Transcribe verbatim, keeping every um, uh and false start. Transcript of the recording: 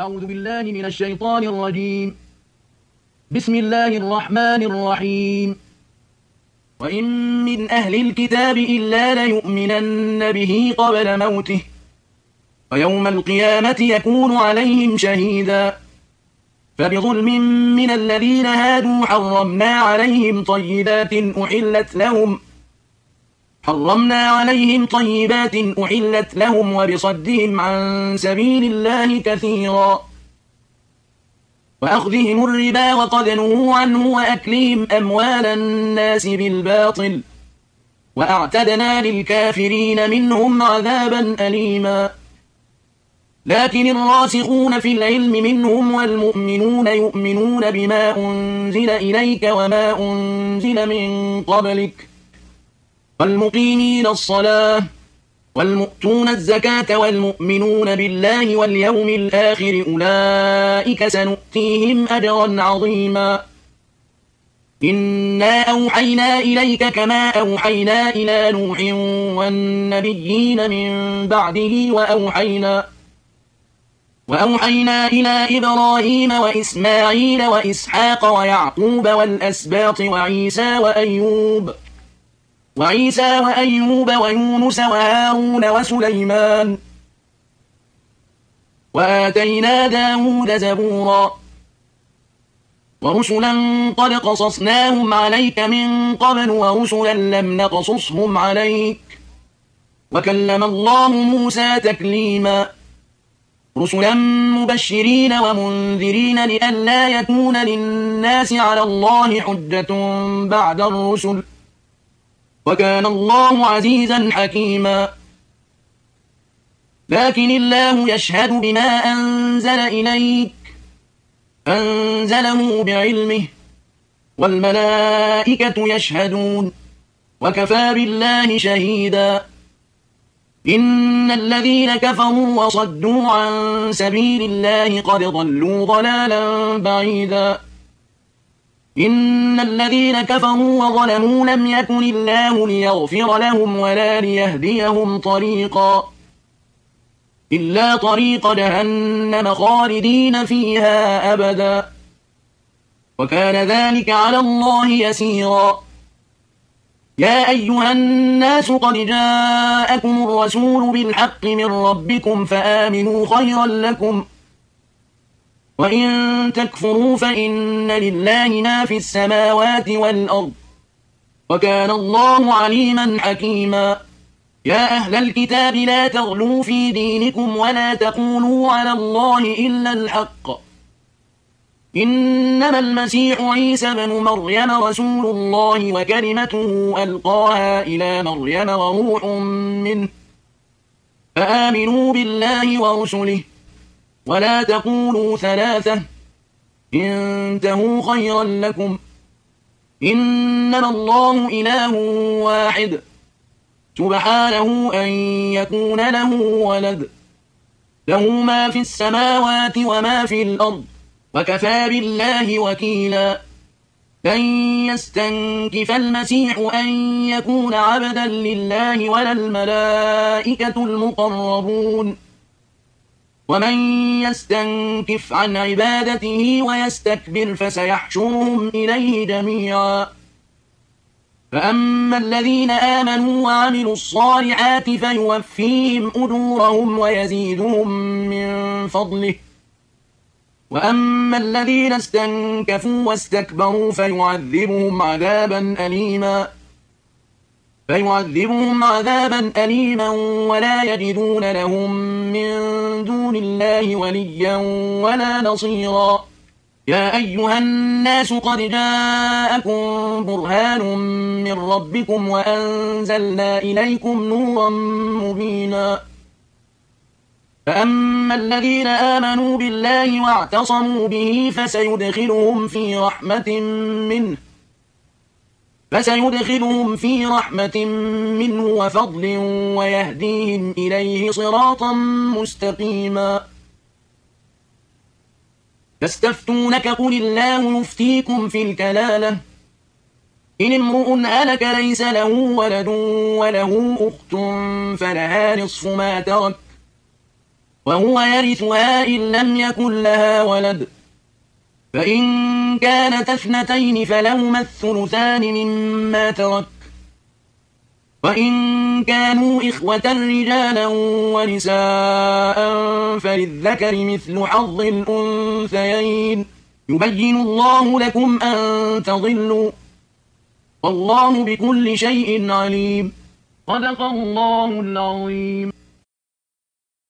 أعوذ بالله من الشيطان الرجيم. بسم الله الرحمن الرحيم. وإن من أهل الكتاب إلا ليؤمنن به قبل موته ويوم القيامة يكون عليهم شهيدا. فبظلم من الذين هادوا حرمنا عليهم طيبات أحلت لهم حرمنا عليهم طيبات أحلت لهم وبصدهم عن سبيل الله كثيرا وأخذهم الربا وقد نهوا عنه وأكلهم أموال الناس بالباطل وأعتدنا للكافرين منهم عذابا أليما. لكن الراسخون في العلم منهم والمؤمنون يؤمنون بما أنزل إليك وما أنزل من قبلك والمقيمين الصلاة والمؤتون الزكاة والمؤمنون بالله واليوم الآخر أولئك سنؤتيهم أجرا عظيما. إنا أوحينا إليك كما أوحينا إلى نوح والنبيين من بعده وأوحينا وأوحينا إلى إبراهيم وإسماعيل وإسحاق ويعقوب والأسباط وعيسى وأيوب وعيسى وأيوب ويونس وهارون وسليمان وآتينا داود زبورا ورسلا قد قصصناهم عليك من قبل ورسلا لم نقصصهم عليك وكلم الله موسى تكليما. رسلا مبشرين ومنذرين لئلا يكون للناس على الله حجة بعد الرسل وكان الله عزيزا حكيما. لكن الله يشهد بما أنزل إليك أنزله بعلمه والملائكة يشهدون وكفى بالله شهيدا. إن الذين كفروا وصدوا عن سبيل الله قد ضلوا ضلالا بعيدا. إن الذين كفروا وظلموا لم يكن الله ليغفر لهم ولا ليهديهم طريقا إلا طريق جهنم خالدين فيها أبدا وكان ذلك على الله يسيرا. يا أيها الناس قد جاءكم الرسول بالحق من ربكم فآمنوا خيرا لكم وإن تكفروا فإن لله ما في السماوات والأرض وكان الله عليما حكيما. يا أهل الكتاب لا تغلوا في دينكم ولا تقولوا على الله إلا الحق إنما المسيح عيسى بن مريم رسول الله وكلمته ألقاها إلى مريم وروح منه فآمنوا بالله ورسله ولا تقولوا ثلاثة انتهوا خيرا لكم إنما الله إله واحد سبحانه أن يكون له ولد له ما في السماوات وما في الأرض وكفى بالله وكيلا. لن يستنكف المسيح أن يكون عبدا لله ولا الملائكة المقربون ومن يستنكف عن عبادته ويستكبر فسيحشرهم إليه جميعا. فأما الذين آمنوا وعملوا الصالحات فيوفيهم أجورهم ويزيدهم من فضله وأما الذين استنكفوا واستكبروا فيعذبهم عذابا أليما فيعذبهم عذابا أليما ولا يجدون لهم من دون الله وليا ولا نصيرا. يا أيها الناس قد جاءكم برهان من ربكم وأنزلنا إليكم نورا مبينا. فأما الذين آمنوا بالله واعتصموا به فسيدخلهم في رحمة منه فسيدخلهم في رحمة منه وفضل ويهديهم إليه صراطا مستقيما. تستفتونك قل الله يفتيكم في الكلالة إن امرؤ هلك ليس له ولد وله أخت فلها نصف ما ترك وهو يرثها إن لم يكن لها ولد، فإن كانت اثنتين فلهما الثلثان مما ترك، وإن كانوا إخوة رجالا ونساء فللذكر مثل حظ الأنثيين، يبين الله لكم أن تضلوا، والله بكل شيء عليم. صدق الله العظيم.